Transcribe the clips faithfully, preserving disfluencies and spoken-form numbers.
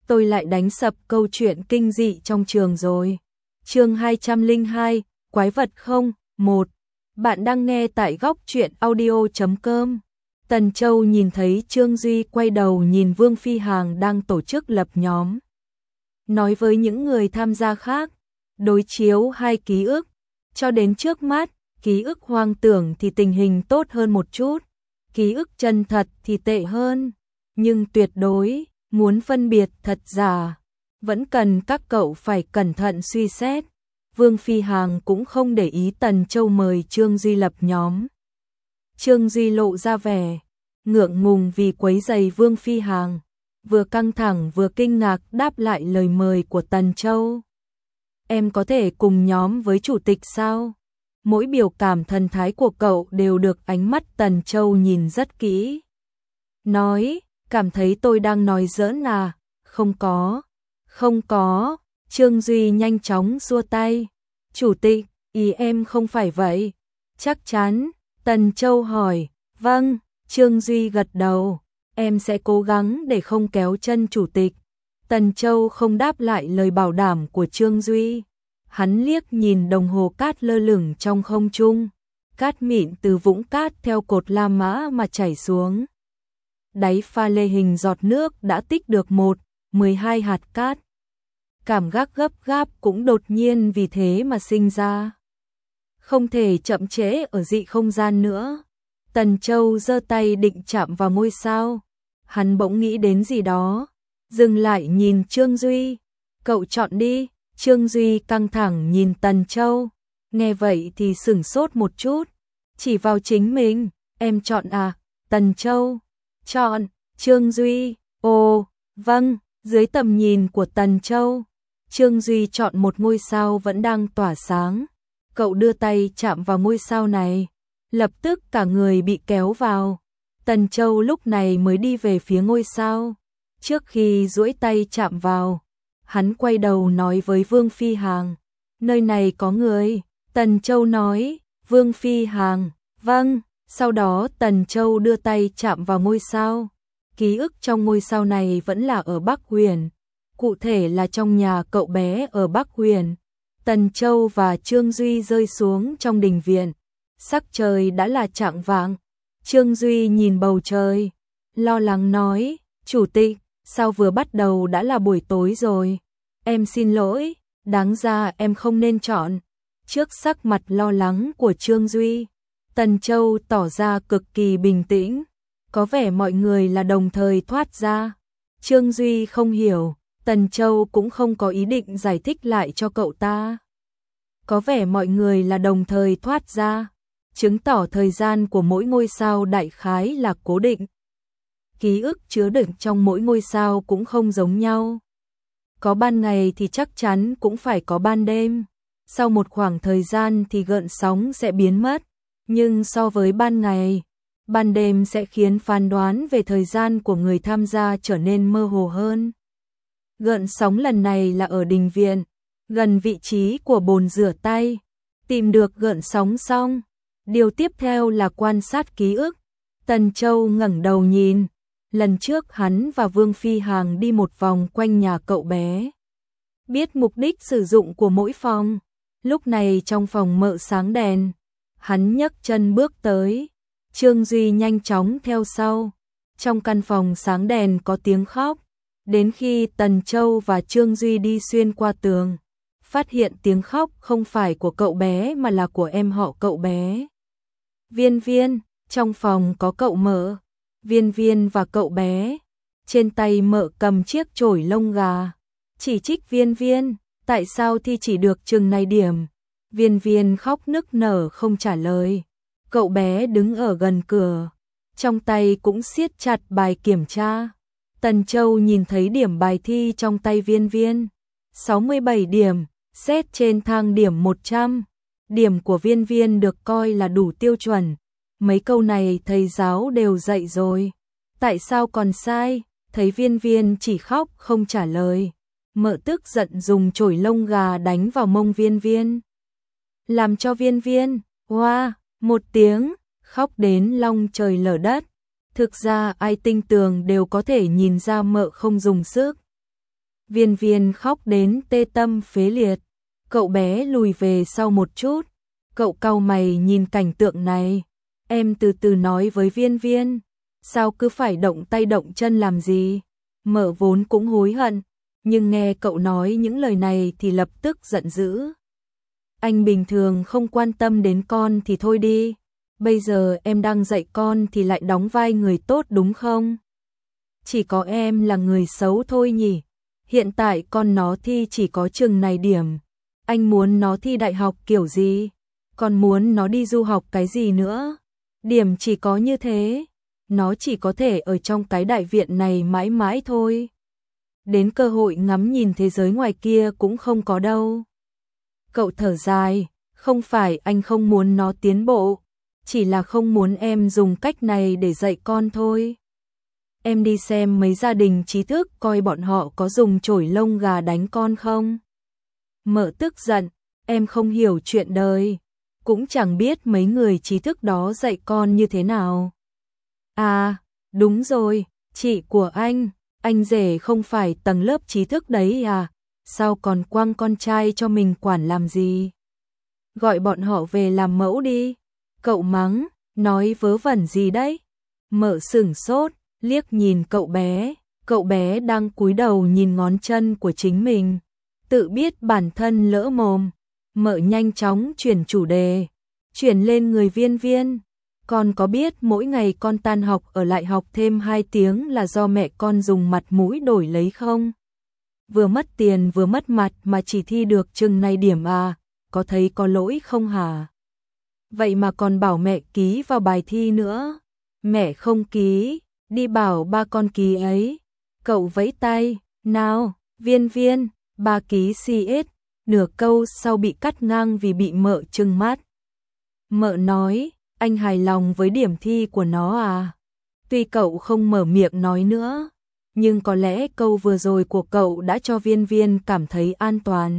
tôi lại đánh sập câu chuyện kinh dị trong trường rồi. Chương hai trăm lẻ hai, quái vật không? một. Bạn đang nghe tại góc truyện audio chấm com. Tần Châu nhìn thấy Trương Duy quay đầu nhìn Vương Phi Hằng đang tổ chức lập nhóm. Nói với những người tham gia khác, đối chiếu hai ký ức. Cho đến trước mắt, ký ức hoang tưởng thì tình hình tốt hơn một chút, ký ức chân thật thì tệ hơn. Nhưng tuyệt đối, muốn phân biệt thật giả, vẫn cần các cậu phải cẩn thận suy xét. Vương Phi Hằng cũng không để ý Tần Châu mời Trương Duy lập nhóm. Trương Duy lộ ra vẻ ngượng ngùng vì quấy rầy Vương Phi Hằng, vừa căng thẳng vừa kinh ngạc đáp lại lời mời của Tần Châu. Em có thể cùng nhóm với chủ tịch sao? Mỗi biểu cảm thần thái của cậu đều được ánh mắt Tần Châu nhìn rất kỹ. Nói, cảm thấy tôi đang nói giỡn à? Không có, không có. Trương Duy nhanh chóng xua tay. Chủ tịch, ý em không phải vậy. Chắc chắn, Tần Châu hỏi. Vâng, Trương Duy gật đầu. Em sẽ cố gắng để không kéo chân chủ tịch. Tần Châu không đáp lại lời bảo đảm của Trương Duy. Hắn liếc nhìn đồng hồ cát lơ lửng trong không trung. Cát mịn từ vũng cát theo cột La Mã mà chảy xuống. Đáy pha lê hình giọt nước đã tích được một, mười hai hạt cát. Cảm giác gấp gáp cũng đột nhiên vì thế mà sinh ra. Không thể chậm trễ ở dị không gian nữa. Tần Châu giơ tay định chạm vào ngôi sao. Hắn bỗng nghĩ đến gì đó. Dừng lại nhìn Trương Duy. Cậu chọn đi. Trương Duy căng thẳng nhìn Tần Châu. Nghe vậy thì sửng sốt một chút. Chỉ vào chính mình. Em chọn à? Tần Châu. Chọn. Trương Duy. Ồ, vâng. Dưới tầm nhìn của Tần Châu, Trương Duy chọn một ngôi sao vẫn đang tỏa sáng. Cậu đưa tay chạm vào ngôi sao này. Lập tức cả người bị kéo vào. Tần Châu lúc này mới đi về phía ngôi sao. Trước khi duỗi tay chạm vào, hắn quay đầu nói với Vương Phi Hằng. Nơi này có người. Tần Châu nói. Vương Phi Hằng. Vâng. Sau đó Tần Châu đưa tay chạm vào ngôi sao. Ký ức trong ngôi sao này vẫn là ở Bắc Huyền. Cụ thể là trong nhà cậu bé ở Bắc Huyền. Tần Châu và Trương Duy rơi xuống trong đình viện. Sắc trời đã là chạng vạng. Trương Duy nhìn bầu trời, lo lắng nói. Chủ tịch, sao vừa bắt đầu đã là buổi tối rồi? Em xin lỗi, đáng ra em không nên chọn. Trước sắc mặt lo lắng của Trương Duy, Tần Châu tỏ ra cực kỳ bình tĩnh. Có vẻ mọi người là đồng thời thoát ra. Trương Duy không hiểu, Tần Châu cũng không có ý định giải thích lại cho cậu ta. Có vẻ mọi người là đồng thời thoát ra, chứng tỏ thời gian của mỗi ngôi sao đại khái là cố định. Ký ức chứa đựng trong mỗi ngôi sao cũng không giống nhau. Có ban ngày thì chắc chắn cũng phải có ban đêm. Sau một khoảng thời gian thì gợn sóng sẽ biến mất. Nhưng so với ban ngày, ban đêm sẽ khiến phán đoán về thời gian của người tham gia trở nên mơ hồ hơn. Gợn sóng lần này là ở đình viện, gần vị trí của bồn rửa tay. Tìm được gợn sóng xong, điều tiếp theo là quan sát ký ức. Tần Châu ngẩng đầu nhìn. Lần trước hắn và Vương Phi Hằng đi một vòng quanh nhà cậu bé. Biết mục đích sử dụng của mỗi phòng. Lúc này trong phòng mợ sáng đèn. Hắn nhấc chân bước tới. Trương Duy nhanh chóng theo sau. Trong căn phòng sáng đèn có tiếng khóc. Đến khi Tần Châu và Trương Duy đi xuyên qua tường, phát hiện tiếng khóc không phải của cậu bé mà là của em họ cậu bé. Viên Viên, trong phòng có cậu mợ, Viên Viên và cậu bé. Trên tay mợ cầm chiếc chổi lông gà. Chỉ trích Viên Viên, tại sao thi chỉ được chừng này điểm. Viên Viên khóc nức nở không trả lời. Cậu bé đứng ở gần cửa, trong tay cũng siết chặt bài kiểm tra. Tần Châu nhìn thấy điểm bài thi trong tay Viên Viên. sáu mươi bảy điểm, xét trên thang điểm một trăm. Điểm của Viên Viên được coi là đủ tiêu chuẩn. Mấy câu này thầy giáo đều dạy rồi. Tại sao còn sai? Thấy Viên Viên chỉ khóc không trả lời. Mợ tức giận dùng chổi lông gà đánh vào mông Viên Viên. Làm cho Viên Viên, hoa, một tiếng, khóc đến long trời lở đất. Thực ra ai tinh tường đều có thể nhìn ra mợ không dùng sức. Viên Viên khóc đến tê tâm phế liệt. Cậu bé lùi về sau một chút. Cậu cau mày nhìn cảnh tượng này. Em từ từ nói với Viên Viên. Sao cứ phải động tay động chân làm gì? Mợ vốn cũng hối hận. Nhưng nghe cậu nói những lời này thì lập tức giận dữ. Anh bình thường không quan tâm đến con thì thôi đi. Bây giờ em đang dạy con thì lại đóng vai người tốt đúng không? Chỉ có em là người xấu thôi nhỉ? Hiện tại con nó thi chỉ có chừng này điểm. Anh muốn nó thi đại học kiểu gì? Còn muốn nó đi du học cái gì nữa? Điểm chỉ có như thế. Nó chỉ có thể ở trong cái đại viện này mãi mãi thôi. Đến cơ hội ngắm nhìn thế giới ngoài kia cũng không có đâu. Cậu thở dài, không phải anh không muốn nó tiến bộ, chỉ là không muốn em dùng cách này để dạy con thôi. Em đi xem mấy gia đình trí thức coi bọn họ có dùng chổi lông gà đánh con không? Mợ tức giận, em không hiểu chuyện đời, cũng chẳng biết mấy người trí thức đó dạy con như thế nào. À, đúng rồi, chị của anh, anh rể không phải tầng lớp trí thức đấy à, sao còn quăng con trai cho mình quản làm gì? Gọi bọn họ về làm mẫu đi. Cậu mắng, nói vớ vẩn gì đấy? Mợ sửng sốt, liếc nhìn cậu bé, cậu bé đang cúi đầu nhìn ngón chân của chính mình, tự biết bản thân lỡ mồm. Mợ nhanh chóng chuyển chủ đề, chuyển lên người Viên Viên. Con có biết mỗi ngày con tan học ở lại học thêm hai tiếng là do mẹ con dùng mặt mũi đổi lấy không? Vừa mất tiền vừa mất mặt mà chỉ thi được chừng này điểm à, có thấy có lỗi không hả? Vậy mà còn bảo mẹ ký vào bài thi nữa. Mẹ không ký, đi bảo ba con ký ấy. Cậu vẫy tay, nào, Viên Viên, ba ký xê ét. Nửa câu sau bị cắt ngang vì bị mợ trừng mắt. Mợ nói, anh hài lòng với điểm thi của nó à? Tuy cậu không mở miệng nói nữa, nhưng có lẽ câu vừa rồi của cậu đã cho Viên Viên cảm thấy an toàn.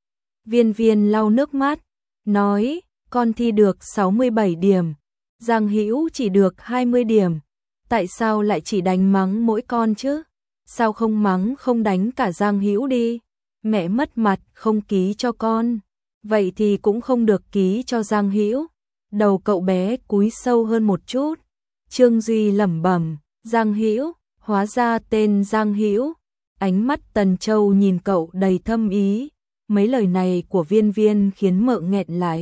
Viên Viên lau nước mắt, nói, con thi được sáu mươi bảy điểm, Giang Hữu chỉ được hai mươi điểm. Tại sao lại chỉ đánh mắng mỗi con chứ? Sao không mắng không đánh cả Giang Hữu đi? Mẹ mất mặt không ký cho con, vậy thì cũng không được ký cho Giang Hữu. Đầu cậu bé cúi sâu hơn một chút. Trương Duy lẩm bẩm, Giang Hữu, hóa ra tên Giang Hữu. Ánh mắt Tần Châu nhìn cậu đầy thâm ý. Mấy lời này của Viên Viên khiến mợ nghẹn lại.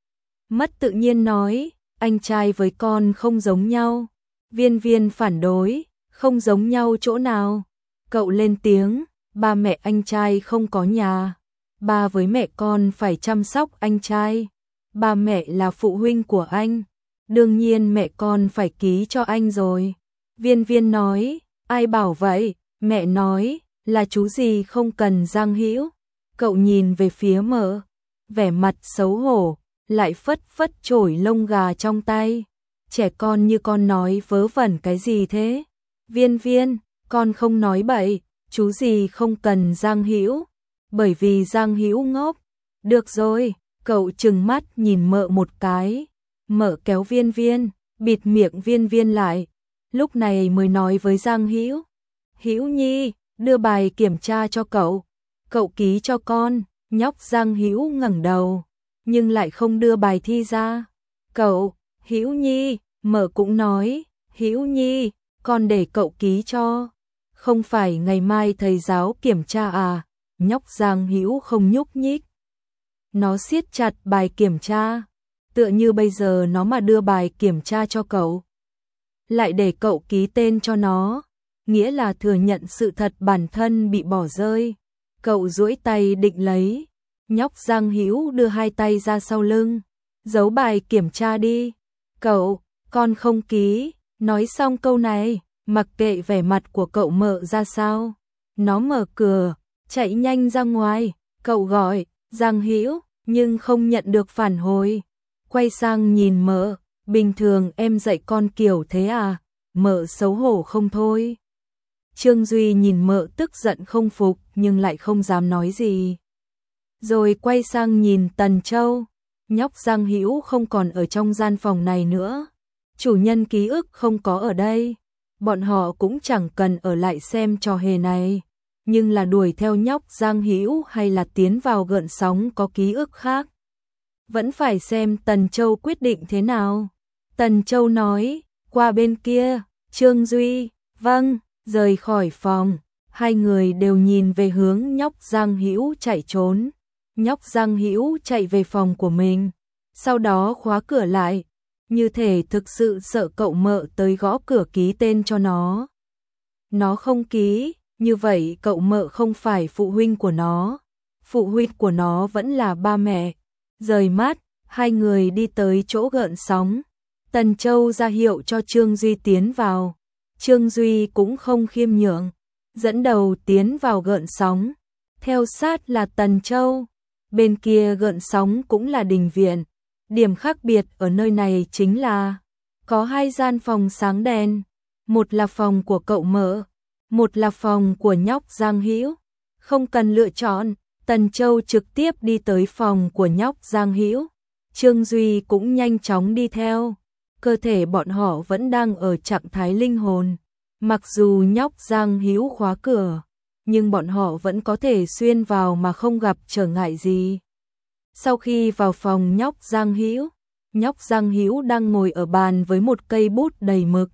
Mất tự nhiên nói, anh trai với con không giống nhau. Viên Viên phản đối, không giống nhau chỗ nào? Cậu lên tiếng, ba mẹ anh trai không có nhà. Ba với mẹ con phải chăm sóc anh trai. Ba mẹ là phụ huynh của anh. Đương nhiên mẹ con phải ký cho anh rồi. Viên Viên nói, ai bảo vậy? Mẹ nói, là chú gì không cần Giang Hữu. Cậu nhìn về phía mợ, vẻ mặt xấu hổ, lại phất phất chổi lông gà trong tay. Trẻ con như con nói vớ vẩn cái gì thế? Viên Viên, con không nói bậy, chú gì không cần Giang Hữu, bởi vì Giang Hữu ngốc. Được rồi, cậu trừng mắt nhìn mợ một cái. Mợ kéo Viên Viên, bịt miệng Viên Viên lại. Lúc này mới nói với Giang Hữu, Hữu Nhi, đưa bài kiểm tra cho cậu. Cậu ký cho con. Nhóc Giang Hữu ngẩng đầu, nhưng lại không đưa bài thi ra. Cậu, Hữu Nhi, mợ cũng nói, Hữu Nhi, con để cậu ký cho. Không phải ngày mai thầy giáo kiểm tra à? Nhóc Giang Hữu không nhúc nhích. Nó siết chặt bài kiểm tra, tựa như bây giờ nó mà đưa bài kiểm tra cho cậu, lại để cậu ký tên cho nó, nghĩa là thừa nhận sự thật bản thân bị bỏ rơi. Cậu duỗi tay định lấy, nhóc Giang Hữu đưa hai tay ra sau lưng, giấu bài kiểm tra đi. Cậu, con không ký. Nói xong câu này, mặc kệ vẻ mặt của cậu mợ ra sao, nó mở cửa, chạy nhanh ra ngoài. Cậu gọi, Giang Hữu, nhưng không nhận được phản hồi. Quay sang nhìn mợ, bình thường em dạy con kiểu thế à? Mợ xấu hổ không thôi. Trương Duy nhìn mợ tức giận không phục nhưng lại không dám nói gì. Rồi quay sang nhìn Tần Châu, nhóc Giang Hữu không còn ở trong gian phòng này nữa. Chủ nhân ký ức không có ở đây, bọn họ cũng chẳng cần ở lại xem trò hề này. nhưng là đuổi theo nhóc Giang Hữu hay là tiến vào gợn sóng có ký ức khác. Vẫn phải xem Tần Châu quyết định thế nào. Tần Châu nói, qua bên kia, Trương Duy, vâng, rời khỏi phòng. Hai người đều nhìn về hướng nhóc Giang Hữu chạy trốn. Nhóc Giang Hữu chạy về phòng của mình, sau đó khóa cửa lại, như thể thực sự sợ cậu Mợ tới gõ cửa ký tên cho nó. Nó không ký, như vậy cậu Mợ không phải phụ huynh của nó, phụ huynh của nó vẫn là ba mẹ. Rời mắt, hai người đi tới chỗ gợn sóng. Tần Châu ra hiệu cho Trương Duy tiến vào. Trương Duy cũng không khiêm nhượng, dẫn đầu tiến vào gợn sóng. Theo sát là Tần Châu. Bên kia gợn sóng cũng là đình viện. Điểm khác biệt ở nơi này chính là có hai gian phòng sáng đèn. Một là phòng của cậu Mợ, một là phòng của nhóc Giang Hữu. Không cần lựa chọn, Tần Châu trực tiếp đi tới phòng của nhóc Giang Hữu. Trương Duy cũng nhanh chóng đi theo. Cơ thể bọn họ vẫn đang ở trạng thái linh hồn. Mặc dù nhóc Giang Hữu khóa cửa, nhưng bọn họ vẫn có thể xuyên vào mà không gặp trở ngại gì. Sau khi vào phòng nhóc Giang Hữu, nhóc Giang Hữu đang ngồi ở bàn với một cây bút đầy mực.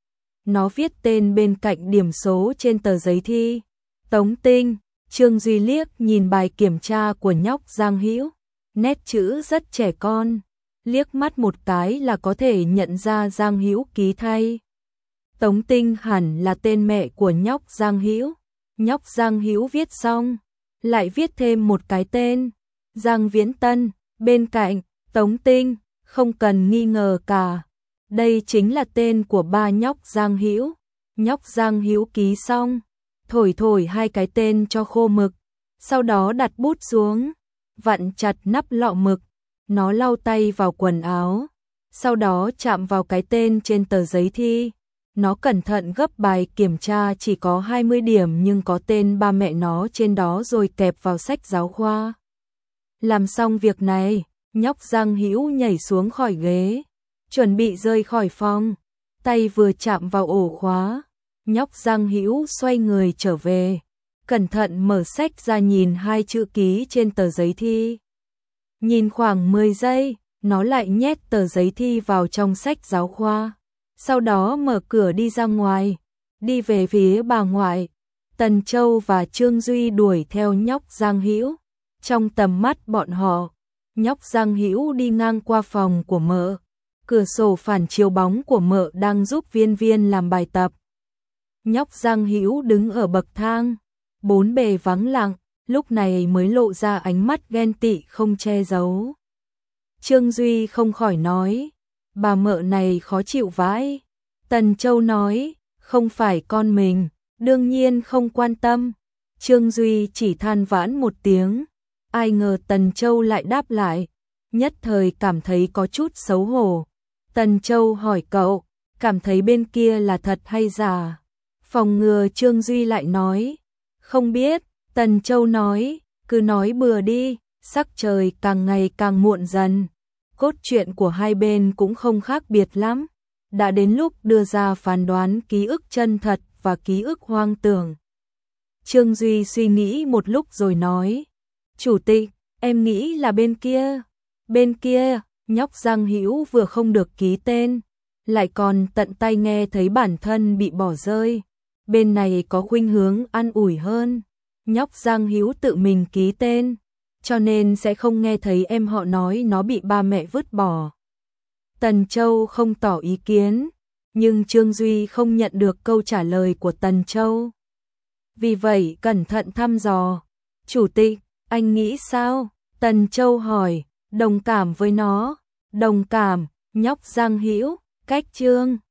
Nó viết tên bên cạnh điểm số trên tờ giấy thi. Tống Tinh. Trương Duy liếc nhìn bài kiểm tra của nhóc Giang Hữu, nét chữ rất trẻ con, liếc mắt một cái là có thể nhận ra Giang Hữu ký thay. Tống Tinh hẳn là tên mẹ của nhóc Giang Hữu. Nhóc Giang Hữu viết xong, lại viết thêm một cái tên, Giang Viễn Tân, bên cạnh, Tống Tinh, không cần nghi ngờ cả. Đây chính là tên của ba nhóc Giang Hữu. Nhóc Giang Hữu ký xong, thổi thổi hai cái tên cho khô mực, sau đó đặt bút xuống, vặn chặt nắp lọ mực, nó lau tay vào quần áo, sau đó chạm vào cái tên trên tờ giấy thi. Nó cẩn thận gấp bài kiểm tra chỉ có hai mươi điểm nhưng có tên ba mẹ nó trên đó rồi kẹp vào sách giáo khoa. Làm xong việc này, nhóc Giang Hữu nhảy xuống khỏi ghế, chuẩn bị rời khỏi phòng, tay vừa chạm vào ổ khóa. Nhóc Giang Hữu xoay người trở về, cẩn thận mở sách ra nhìn hai chữ ký trên tờ giấy thi. Nhìn khoảng mười giây, nó lại nhét tờ giấy thi vào trong sách giáo khoa. Sau đó mở cửa đi ra ngoài, đi về phía bà ngoại. Tần Châu và Trương Duy đuổi theo nhóc Giang Hữu. Trong tầm mắt bọn họ, nhóc Giang Hữu đi ngang qua phòng của Mợ. Cửa sổ phản chiếu bóng của Mợ đang giúp Viên Viên làm bài tập. Nhóc Giang Hữu đứng ở bậc thang, bốn bề vắng lặng, lúc này mới lộ ra ánh mắt ghen tị không che giấu. Trương Duy không khỏi nói, bà Mợ này khó chịu vãi. Tần Châu nói, không phải con mình, đương nhiên không quan tâm. Trương Duy chỉ than vãn một tiếng, ai ngờ Tần Châu lại đáp lại, nhất thời cảm thấy có chút xấu hổ. Tần Châu hỏi cậu, cảm thấy bên kia là thật hay giả? Phòng ngừa Trương Duy lại nói, không biết. Tần Châu nói, cứ nói bừa đi, sắc trời càng ngày càng muộn dần. Cốt truyện của hai bên cũng không khác biệt lắm. Đã đến lúc đưa ra phán đoán ký ức chân thật và ký ức hoang tưởng. Trương Duy suy nghĩ một lúc rồi nói, chủ tịch, em nghĩ là bên kia. Bên kia, nhóc Giang Hữu vừa không được ký tên, lại còn tận tay nghe thấy bản thân bị bỏ rơi. Bên này có khuynh hướng an ủi hơn. Nhóc Giang Hữu tự mình ký tên, cho nên sẽ không nghe thấy em họ nói nó bị ba mẹ vứt bỏ. Tần Châu không tỏ ý kiến, nhưng Trương Duy không nhận được câu trả lời của Tần Châu. Vì vậy cẩn thận thăm dò, chủ tịch, anh nghĩ sao? Tần Châu hỏi, đồng cảm với nó. Đồng cảm, nhóc Giang Hữu, cách Trương